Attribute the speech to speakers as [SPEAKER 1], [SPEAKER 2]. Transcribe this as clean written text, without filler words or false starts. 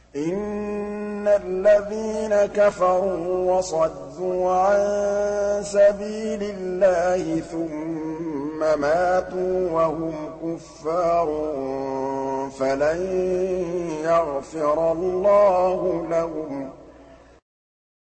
[SPEAKER 1] إِنَّ الَّذِينَ كَفَرُوا وَصَدُّوا عَن سَبِيلِ اللَّهِ ثُمَّ مَاتُوا وَهُمْ كُفَّارٌ فَلَن يَغْفِرَ اللَّهُ لَهُمْ